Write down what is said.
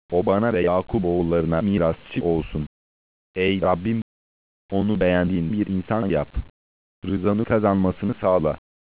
O bana ve Yakup oğullarına mirasçı olsun. Ey Rabbim! Onu beğendiğin bir insan yap. Rızanı kazanmasını sağla.